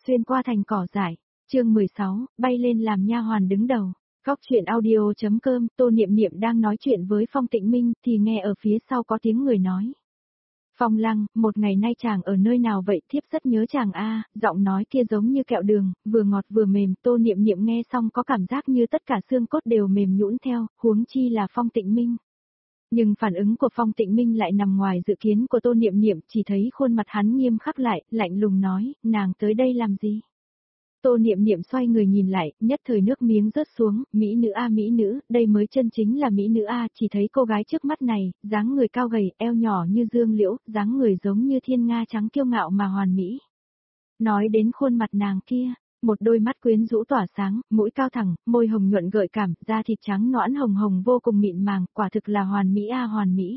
xuyên qua thành cỏ dại. Chương 16, bay lên làm nha hoàn đứng đầu. Góc chuyện audio.com, Tô Niệm Niệm đang nói chuyện với Phong Tịnh Minh thì nghe ở phía sau có tiếng người nói. Phong Lăng, một ngày nay chàng ở nơi nào vậy, thiếp rất nhớ chàng a. Giọng nói kia giống như kẹo đường, vừa ngọt vừa mềm. Tô Niệm Niệm nghe xong có cảm giác như tất cả xương cốt đều mềm nhũn theo, huống chi là Phong Tịnh Minh. Nhưng phản ứng của Phong Tịnh Minh lại nằm ngoài dự kiến của Tô Niệm Niệm, chỉ thấy khuôn mặt hắn nghiêm khắc lại, lạnh lùng nói, nàng tới đây làm gì? Tô Niệm Niệm xoay người nhìn lại, nhất thời nước miếng rớt xuống, mỹ nữ a mỹ nữ, đây mới chân chính là mỹ nữ a, chỉ thấy cô gái trước mắt này, dáng người cao gầy, eo nhỏ như dương liễu, dáng người giống như thiên nga trắng kiêu ngạo mà hoàn mỹ. Nói đến khuôn mặt nàng kia, một đôi mắt quyến rũ tỏa sáng, mũi cao thẳng, môi hồng nhuận gợi cảm, da thịt trắng nõn hồng hồng vô cùng mịn màng, quả thực là hoàn mỹ a hoàn mỹ.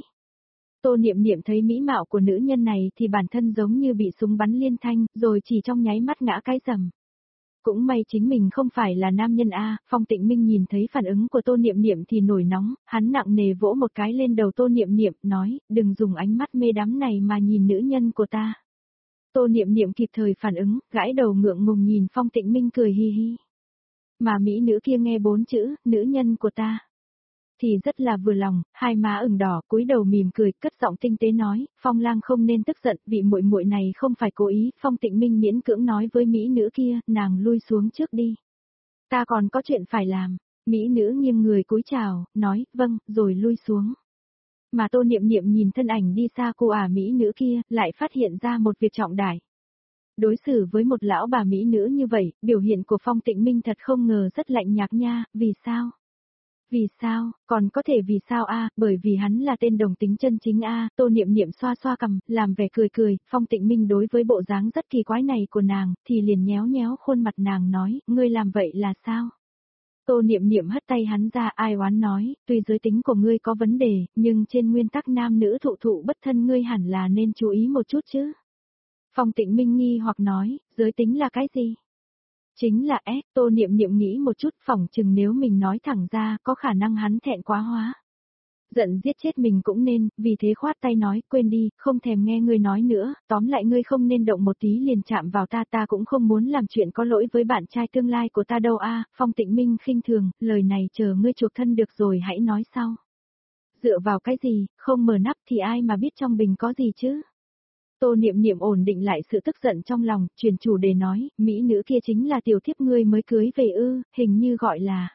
Tô Niệm Niệm thấy mỹ mạo của nữ nhân này thì bản thân giống như bị súng bắn liên thanh, rồi chỉ trong nháy mắt ngã cái rầm. Cũng may chính mình không phải là nam nhân a. Phong Tịnh Minh nhìn thấy phản ứng của Tô Niệm Niệm thì nổi nóng, hắn nặng nề vỗ một cái lên đầu Tô Niệm Niệm, nói, đừng dùng ánh mắt mê đắm này mà nhìn nữ nhân của ta. Tô Niệm Niệm kịp thời phản ứng, gãi đầu ngượng ngùng nhìn Phong Tịnh Minh cười hi hi. Mà mỹ nữ kia nghe 4 chữ, nữ nhân của ta, thì rất là vừa lòng, hai má ửng đỏ, cúi đầu mỉm cười, cất giọng tinh tế nói, Phong Lang không nên tức giận, vị muội muội này không phải cố ý. Phong Tịnh Minh miễn cưỡng nói với mỹ nữ kia, nàng lui xuống trước đi. Ta còn có chuyện phải làm. Mỹ nữ nghiêng người cúi chào, nói, vâng, rồi lui xuống. Mà Tô Niệm Niệm nhìn thân ảnh đi xa cô mỹ nữ kia, lại phát hiện ra một việc trọng đại. Đối xử với một lão bà mỹ nữ như vậy, biểu hiện của Phong Tịnh Minh thật không ngờ rất lạnh nhạt nha, vì sao? Vì sao, còn có thể vì sao a? Bởi vì hắn là tên đồng tính chân chính a. Tô Niệm Niệm xoa xoa cằm, làm vẻ cười cười. Phong Tịnh Minh đối với bộ dáng rất kỳ quái này của nàng, thì liền nhéo nhéo khuôn mặt nàng nói, ngươi làm vậy là sao? Tô Niệm Niệm hất tay hắn ra, ai oán nói, tuy giới tính của ngươi có vấn đề, nhưng trên nguyên tắc nam nữ thụ thụ bất thân ngươi hẳn là nên chú ý một chút chứ. Phong Tịnh Minh nghi hoặc nói, giới tính là cái gì? Chính là Tô Niệm Niệm nghĩ một chút, phỏng chừng nếu mình nói thẳng ra, có khả năng hắn thẹn quá hóa. Giận giết chết mình cũng nên, vì thế khoát tay nói, quên đi, không thèm nghe ngươi nói nữa, tóm lại ngươi không nên động một tí liền chạm vào ta, ta cũng không muốn làm chuyện có lỗi với bạn trai tương lai của ta đâu a. Phong Tịnh Minh khinh thường, lời này chờ ngươi chuộc thân được rồi hãy nói sau. Dựa vào cái gì, không mở nắp thì ai mà biết trong bình có gì chứ? Tô Niệm Niệm ổn định lại sự tức giận trong lòng, chuyển chủ đề nói, mỹ nữ kia chính là tiểu thiếp ngươi mới cưới về ư, hình như gọi là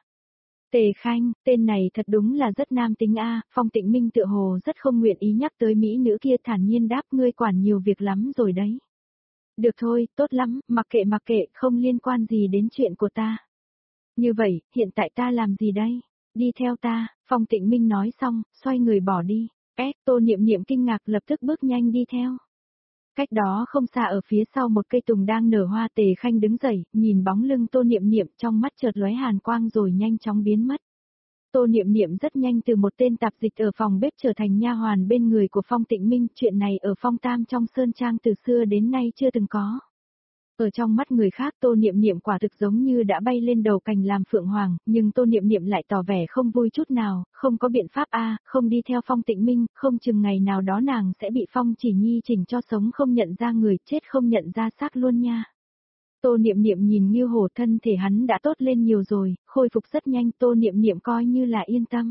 Tề Khanh, tên này thật đúng là rất nam tính a. Phong Tịnh Minh tựa hồ rất không nguyện ý nhắc tới mỹ nữ kia, thản nhiên đáp, ngươi quản nhiều việc lắm rồi đấy. Được thôi, tốt lắm, mặc kệ, không liên quan gì đến chuyện của ta. Như vậy, hiện tại ta làm gì đây? Đi theo ta. Phong Tịnh Minh nói xong, xoay người bỏ đi. Tô Niệm Niệm kinh ngạc lập tức bước nhanh đi theo. Cách đó không xa ở phía sau một cây tùng đang nở hoa. Tề Khanh đứng dậy, nhìn bóng lưng Tô Niệm Niệm, trong mắt chợt lóe hàn quang rồi nhanh chóng biến mất. Tô Niệm Niệm rất nhanh từ một tên tạp dịch ở phòng bếp trở thành nha hoàn bên người của Phong Tịnh Minh, chuyện này ở Phong Tam trong Sơn Trang từ xưa đến nay chưa từng có. Ở trong mắt người khác Tô Niệm Niệm quả thực giống như đã bay lên đầu cành làm phượng hoàng, nhưng Tô Niệm Niệm lại tỏ vẻ không vui chút nào, không có biện pháp a, không đi theo Phong Tịnh Minh, không chừng ngày nào đó nàng sẽ bị Phong Chỉ Nhi chỉnh cho sống không nhận ra người, chết không nhận ra xác luôn nha. Tô Niệm Niệm nhìn Ngưu Hổ, thân thể hắn đã tốt lên nhiều rồi, khôi phục rất nhanh, Tô Niệm Niệm coi như là yên tâm.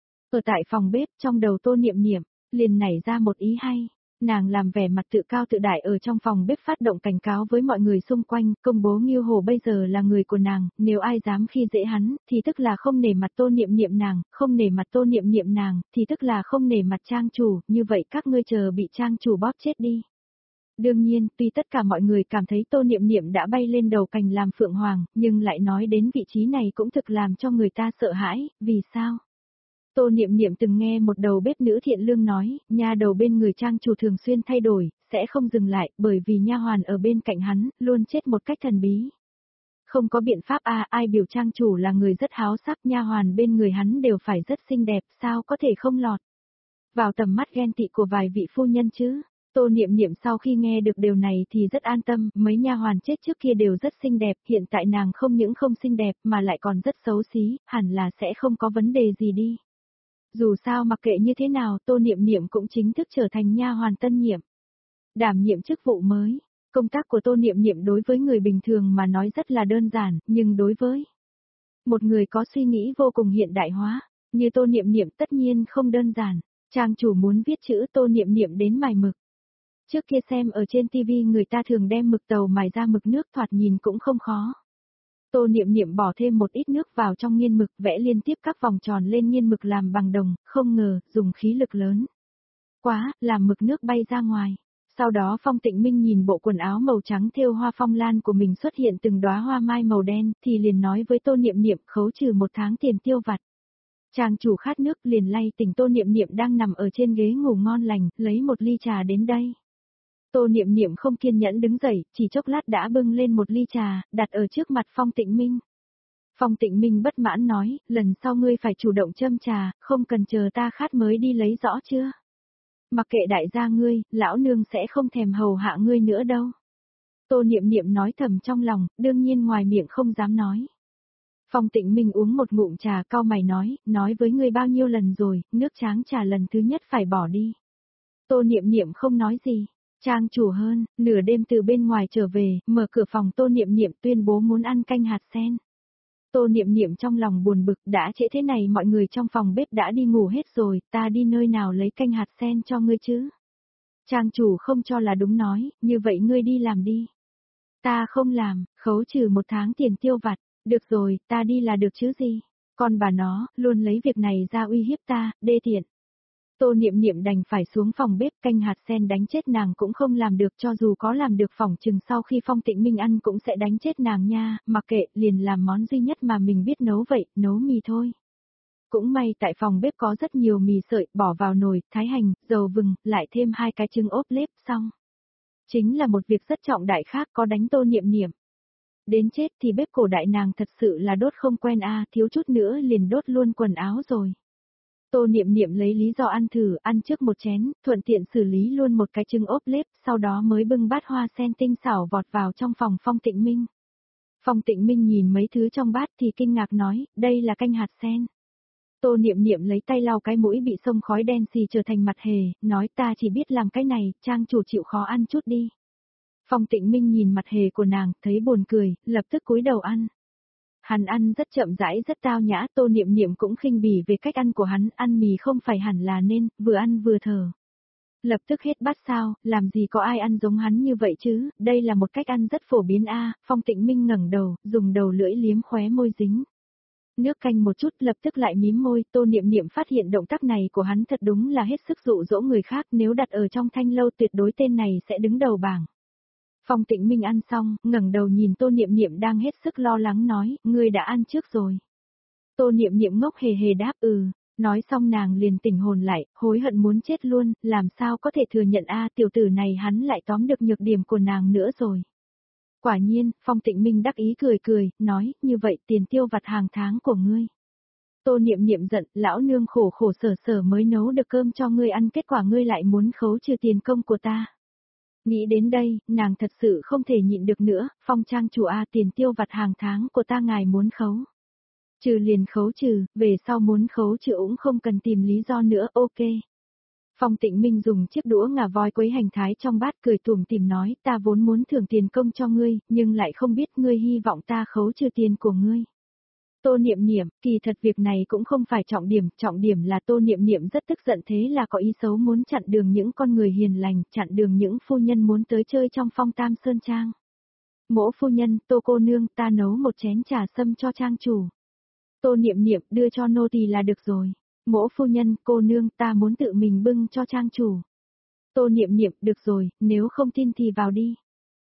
Ở tại phòng bếp, trong đầu Tô Niệm Niệm liền nảy ra một ý hay. Nàng làm vẻ mặt tự cao tự đại ở trong phòng bếp phát động cảnh cáo với mọi người xung quanh, công bố Ngưu Hổ bây giờ là người của nàng, nếu ai dám khi dễ hắn, thì tức là không nể mặt Tô Niệm Niệm nàng, không nể mặt Tô Niệm Niệm nàng, thì tức là không nể mặt trang chủ, như vậy các ngươi chờ bị trang chủ bóp chết đi. Đương nhiên, tuy tất cả mọi người cảm thấy Tô Niệm Niệm đã bay lên đầu cành làm phượng hoàng, nhưng lại nói đến vị trí này cũng thực làm cho người ta sợ hãi, vì sao? Tô Niệm Niệm từng nghe một đầu bếp nữ thiện lương nói, nha đầu bên người trang chủ thường xuyên thay đổi, sẽ không dừng lại, bởi vì nha hoàn ở bên cạnh hắn, luôn chết một cách thần bí. Không có biện pháp ai biểu trang chủ là người rất háo sắc, nha hoàn bên người hắn đều phải rất xinh đẹp, sao có thể không lọt vào tầm mắt ghen tị của vài vị phu nhân chứ? Tô Niệm Niệm sau khi nghe được điều này thì rất an tâm, mấy nha hoàn chết trước kia đều rất xinh đẹp, hiện tại nàng không những không xinh đẹp mà lại còn rất xấu xí, hẳn là sẽ không có vấn đề gì đi. Dù sao mặc kệ như thế nào, Tô Niệm Niệm cũng chính thức trở thành nha hoàn tân nhiệm, đảm nhiệm chức vụ mới. Công tác của Tô Niệm Niệm đối với người bình thường mà nói rất là đơn giản, nhưng đối với một người có suy nghĩ vô cùng hiện đại hóa, như Tô Niệm Niệm tất nhiên không đơn giản. Trang chủ muốn viết chữ Tô Niệm Niệm đến mài mực. Trước kia xem ở trên TV người ta thường đem mực tàu mài ra mực nước thoạt nhìn cũng không khó. Tô Niệm Niệm bỏ thêm một ít nước vào trong nghiên mực vẽ liên tiếp các vòng tròn lên nghiên mực làm bằng đồng, không ngờ, dùng khí lực lớn. Quá, làm mực nước bay ra ngoài. Sau đó Phong Tịnh Minh nhìn bộ quần áo màu trắng thêu hoa phong lan của mình xuất hiện từng đóa hoa mai màu đen, thì liền nói với Tô Niệm Niệm khấu trừ 1 tháng tiền tiêu vặt. Chàng chủ khát nước liền lay tỉnh Tô Niệm Niệm đang nằm ở trên ghế ngủ ngon lành, lấy một ly trà đến đây. Tô Niệm Niệm không kiên nhẫn đứng dậy, chỉ chốc lát đã bưng lên một ly trà, đặt ở trước mặt Phong Tịnh Minh. Phong Tịnh Minh bất mãn nói, lần sau ngươi phải chủ động châm trà, không cần chờ ta khát mới đi lấy rõ chưa? Mặc kệ đại gia ngươi, lão nương sẽ không thèm hầu hạ ngươi nữa đâu. Tô Niệm Niệm nói thầm trong lòng, đương nhiên ngoài miệng không dám nói. Phong Tịnh Minh uống một ngụm trà cau mày nói với ngươi bao nhiêu lần rồi, nước tráng trà lần thứ nhất phải bỏ đi. Tô Niệm Niệm không nói gì. Trang chủ hơn, nửa đêm từ bên ngoài trở về, mở cửa phòng Tô Niệm Niệm tuyên bố muốn ăn canh hạt sen. Tô Niệm Niệm trong lòng buồn bực, đã trễ thế này mọi người trong phòng bếp đã đi ngủ hết rồi, ta đi nơi nào lấy canh hạt sen cho ngươi chứ? Trang chủ không cho là đúng nói, như vậy ngươi đi làm đi. Ta không làm, khấu trừ 1 tháng tiền tiêu vặt, được rồi, ta đi là được chứ gì? Còn bà nó, luôn lấy việc này ra uy hiếp ta, đê tiện. Tô Niệm Niệm đành phải xuống phòng bếp canh hạt sen đánh chết nàng cũng không làm được cho dù có làm được phỏng chừng sau khi Phong Tịnh Minh ăn cũng sẽ đánh chết nàng nha, mặc kệ liền làm món duy nhất mà mình biết nấu vậy, nấu mì thôi. Cũng may tại phòng bếp có rất nhiều mì sợi, bỏ vào nồi, thái hành, dầu vừng, lại thêm 2 cái trứng ốp lết xong. Chính là một việc rất trọng đại khác có đánh Tô Niệm Niệm. Đến chết thì bếp cổ đại nàng thật sự là đốt không quen thiếu chút nữa liền đốt luôn quần áo rồi. Tô Niệm Niệm lấy lý do ăn thử, ăn trước một chén, thuận tiện xử lý luôn một cái trứng ốp lết, sau đó mới bưng bát hoa sen tinh xảo vọt vào trong phòng Phong Tịnh Minh. Phong Tịnh Minh nhìn mấy thứ trong bát thì kinh ngạc nói, đây là canh hạt sen. Tô Niệm Niệm lấy tay lau cái mũi bị xông khói đen xì trở thành mặt hề, nói ta chỉ biết làm cái này, trang chủ chịu khó ăn chút đi. Phong Tịnh Minh nhìn mặt hề của nàng, thấy buồn cười, lập tức cúi đầu ăn. Hắn ăn rất chậm rãi rất tao nhã, Tô Niệm Niệm cũng khinh bỉ về cách ăn của hắn, ăn mì không phải hẳn là nên, vừa ăn vừa thở. Lập tức hết bát sao, làm gì có ai ăn giống hắn như vậy chứ, đây là một cách ăn rất phổ biến Phong Tịnh Minh ngẩng đầu, dùng đầu lưỡi liếm khóe môi dính. Nước canh một chút lập tức lại mím môi, Tô Niệm Niệm phát hiện động tác này của hắn thật đúng là hết sức dụ dỗ người khác, nếu đặt ở trong thanh lâu tuyệt đối tên này sẽ đứng đầu bảng. Phong Tịnh Minh ăn xong, ngẩng đầu nhìn Tô Niệm Niệm đang hết sức lo lắng nói, ngươi đã ăn trước rồi. Tô Niệm Niệm ngốc hề hề đáp nói xong nàng liền tỉnh hồn lại, hối hận muốn chết luôn, làm sao có thể thừa nhận tiểu tử này hắn lại tóm được nhược điểm của nàng nữa rồi. Quả nhiên, Phong Tịnh Minh đắc ý cười, nói, như vậy tiền tiêu vặt hàng tháng của ngươi. Tô Niệm Niệm giận, lão nương khổ khổ sở mới nấu được cơm cho ngươi ăn kết quả ngươi lại muốn khấu trừ tiền công của ta. Nghĩ đến đây, nàng thật sự không thể nhịn được nữa, Phong trang chủ tiền tiêu vặt hàng tháng của ta ngài muốn khấu. Trừ liền khấu trừ, về sau muốn khấu trừ cũng không cần tìm lý do nữa, ok. Phong Tịnh Minh dùng chiếc đũa ngà voi quấy hành thái trong bát cười tủm tỉm nói, ta vốn muốn thưởng tiền công cho ngươi, nhưng lại không biết ngươi hy vọng ta khấu trừ tiền của ngươi. Tô Niệm Niệm, kỳ thật việc này cũng không phải trọng điểm là Tô Niệm Niệm rất tức giận thế là có ý xấu muốn chặn đường những con người hiền lành, chặn đường những phu nhân muốn tới chơi trong Phong Tam Sơn Trang. Mỗ phu nhân, Tô cô nương, ta nấu một chén trà sâm cho trang chủ. Tô Niệm Niệm, đưa cho nô tỳ là được rồi. Mỗ phu nhân, cô nương, ta muốn tự mình bưng cho trang chủ. Tô Niệm Niệm, được rồi, nếu không tin thì vào đi.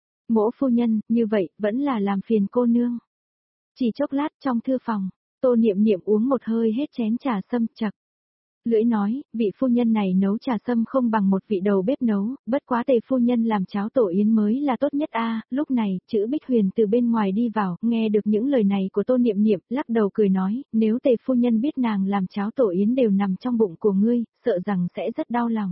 Mỗ phu nhân, như vậy, vẫn là làm phiền cô nương. Chỉ chốc lát trong thư phòng, Tô Niệm Niệm uống một hơi hết chén trà sâm chặt. Lưỡi nói, vị phu nhân này nấu trà sâm không bằng một vị đầu bếp nấu, bất quá Tề phu nhân làm cháo tổ yến mới là tốt nhất Lúc này, chữ Bích Huyền từ bên ngoài đi vào, nghe được những lời này của Tô Niệm Niệm, lắc đầu cười nói, nếu Tề phu nhân biết nàng làm cháo tổ yến đều nằm trong bụng của ngươi, sợ rằng sẽ rất đau lòng.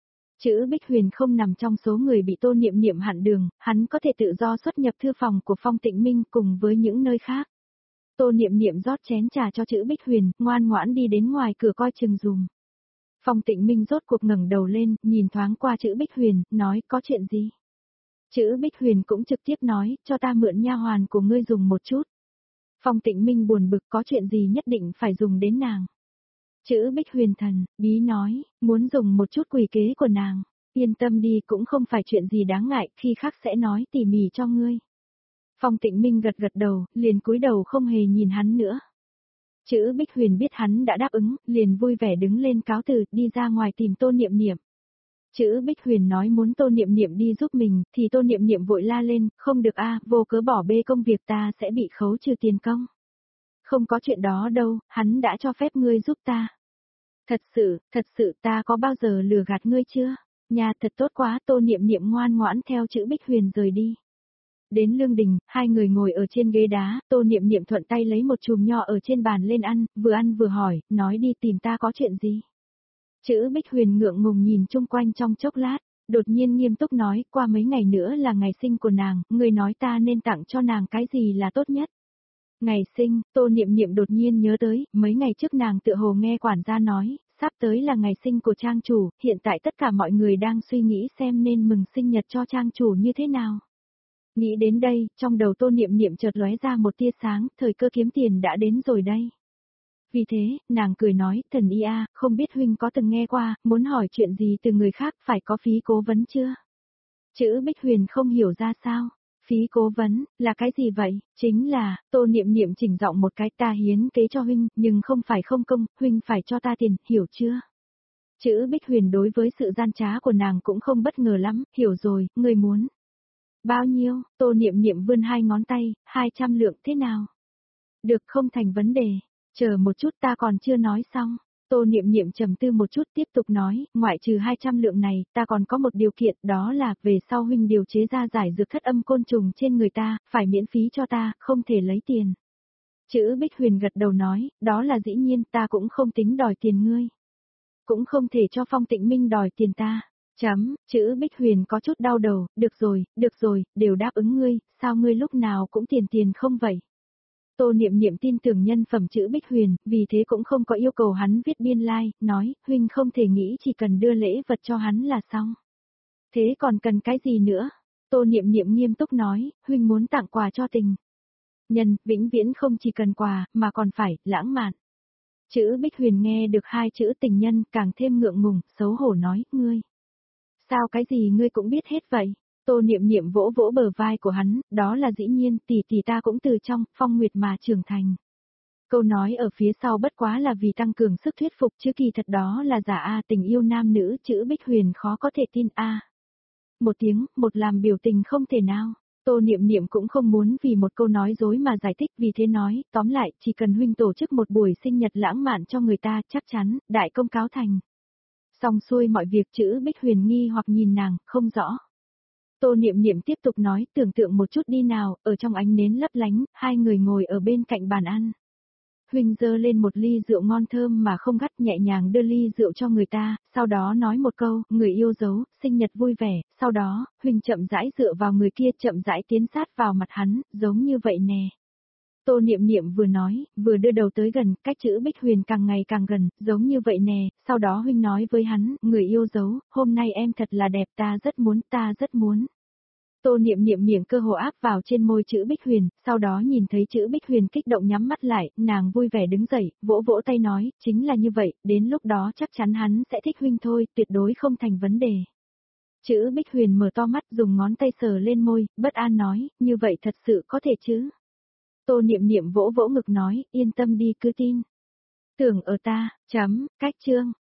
Chữ Bích Huyền không nằm trong số người bị Tô Niệm Niệm hạn đường, hắn có thể tự do xuất nhập thư phòng của Phong Tịnh Minh cùng với những nơi khác. Tô Niệm Niệm rót chén trà cho chữ Bích Huyền, ngoan ngoãn đi đến ngoài cửa coi chừng dùm. Phong Tịnh Minh rốt cuộc ngẩng đầu lên, nhìn thoáng qua chữ Bích Huyền, nói có chuyện gì? Chữ Bích Huyền cũng trực tiếp nói, cho ta mượn nha hoàn của ngươi dùng một chút. Phong Tịnh Minh buồn bực, có chuyện gì nhất định phải dùng đến nàng. Chữ Bích Huyền thần, bí nói, muốn dùng một chút quỷ kế của nàng. Yên tâm đi, cũng không phải chuyện gì đáng ngại, khi khác sẽ nói tỉ mỉ cho ngươi. Phong Tịnh Minh gật gật đầu, liền cúi đầu không hề nhìn hắn nữa. Chữ Bích Huyền biết hắn đã đáp ứng, liền vui vẻ đứng lên cáo từ, đi ra ngoài tìm Tô Niệm Niệm. Chữ Bích Huyền nói muốn Tô Niệm Niệm đi giúp mình, thì Tô Niệm Niệm vội la lên, không được a, vô cớ bỏ bê công việc ta sẽ bị khấu trừ tiền công. Không có chuyện đó đâu, hắn đã cho phép ngươi giúp ta. Thật sự ta có bao giờ lừa gạt ngươi chưa? Nhà thật tốt quá, Tô Niệm Niệm ngoan ngoãn theo chữ Bích Huyền rời đi. Đến lương đình, hai người ngồi ở trên ghế đá, Tô Niệm Niệm thuận tay lấy một chùm nho ở trên bàn lên ăn vừa hỏi, nói đi tìm ta có chuyện gì. Chữ Bích Huyền ngượng ngùng nhìn chung quanh trong chốc lát, đột nhiên nghiêm túc nói, qua mấy ngày nữa là ngày sinh của nàng, người nói ta nên tặng cho nàng cái gì là tốt nhất. Ngày sinh, Tô Niệm Niệm đột nhiên nhớ tới, mấy ngày trước nàng tựa hồ nghe quản gia nói, sắp tới là ngày sinh của trang chủ, hiện tại tất cả mọi người đang suy nghĩ xem nên mừng sinh nhật cho trang chủ như thế nào. Nghĩ đến đây, trong đầu Tô Niệm Niệm chợt lóe ra một tia sáng, thời cơ kiếm tiền đã đến rồi đây. Vì thế, nàng cười nói, thần y a, không biết huynh có từng nghe qua, muốn hỏi chuyện gì từ người khác phải có phí cố vấn chưa? Chữ Bích Huyền không hiểu ra sao. Phí cố vấn, là cái gì vậy? Chính là, Tô Niệm Niệm chỉnh giọng một cái, ta hiến kế cho huynh, nhưng không phải không công, huynh phải cho ta tiền, hiểu chưa? Chữ Bích Huyền đối với sự gian trá của nàng cũng không bất ngờ lắm, hiểu rồi, ngươi muốn. Bao nhiêu? Tô Niệm Niệm vươn hai ngón tay, 200 lượng thế nào? Được, không thành vấn đề. Chờ một chút, ta còn chưa nói xong. Tô Niệm Niệm trầm tư một chút tiếp tục nói, ngoại trừ 200 lượng này, ta còn có một điều kiện, đó là, về sau huynh điều chế ra giải dược thất âm côn trùng trên người ta, phải miễn phí cho ta, không thể lấy tiền. Chữ Bích Huyền gật đầu nói, đó là dĩ nhiên, ta cũng không tính đòi tiền ngươi. Cũng không thể cho Phong Tịnh Minh đòi tiền ta. Chữ Bích Huyền có chút đau đầu, được rồi, đều đáp ứng ngươi, sao ngươi lúc nào cũng tiền không vậy? Tô Niệm Niệm tin tưởng nhân phẩm chữ Bích Huyền, vì thế cũng không có yêu cầu hắn viết biên lai, nói, huynh không thể nghĩ chỉ cần đưa lễ vật cho hắn là xong. Thế còn cần cái gì nữa? Tô Niệm Niệm nghiêm túc nói, huynh muốn tặng quà cho tình nhân, vĩnh viễn không chỉ cần quà, mà còn phải, lãng mạn. Chữ Bích Huyền nghe được hai chữ tình nhân, càng thêm ngượng ngùng, xấu hổ nói, ngươi. Sao cái gì ngươi cũng biết hết vậy? Tô Niệm Niệm vỗ vỗ bờ vai của hắn, đó là dĩ nhiên, tỷ ta cũng từ trong phong nguyệt mà trưởng thành. Câu nói ở phía sau bất quá là vì tăng cường sức thuyết phục chứ kỳ thật đó là giả a, tình yêu nam nữ, chữ Bích Huyền khó có thể tin a. Một tiếng, một làm biểu tình không thể nào. Tô Niệm Niệm cũng không muốn vì một câu nói dối mà giải thích, vì thế nói, tóm lại, chỉ cần huynh tổ chức một buổi sinh nhật lãng mạn cho người ta, chắc chắn, đại công cáo thành. Xong xuôi mọi việc, chữ Bích Huyền nghi hoặc nhìn nàng, không rõ. Tô Niệm Niệm tiếp tục nói, tưởng tượng một chút đi nào, ở trong ánh nến lấp lánh, hai người ngồi ở bên cạnh bàn ăn. Huynh giơ lên một ly rượu ngon thơm mà không gắt, nhẹ nhàng đưa ly rượu cho người ta, sau đó nói một câu, người yêu dấu, sinh nhật vui vẻ, sau đó, Huynh chậm rãi dựa vào người kia, chậm rãi tiến sát vào mặt hắn, giống như vậy nè. Tô Niệm Niệm vừa nói, vừa đưa đầu tới gần, cách chữ Bích Huyền càng ngày càng gần, giống như vậy nè, sau đó Huynh nói với hắn, người yêu dấu, hôm nay em thật là đẹp, ta rất muốn. Tô Niệm Niệm miệng cơ hồ áp vào trên môi chữ Bích Huyền, sau đó nhìn thấy chữ Bích Huyền kích động nhắm mắt lại, nàng vui vẻ đứng dậy, vỗ vỗ tay nói, chính là như vậy, đến lúc đó chắc chắn hắn sẽ thích Huynh thôi, tuyệt đối không thành vấn đề. Chữ Bích Huyền mở to mắt dùng ngón tay sờ lên môi, bất an nói, như vậy thật sự có thể chứ? Tô Niệm Niệm vỗ vỗ ngực nói, yên tâm đi cứ tin. Tưởng ở ta, cách chương.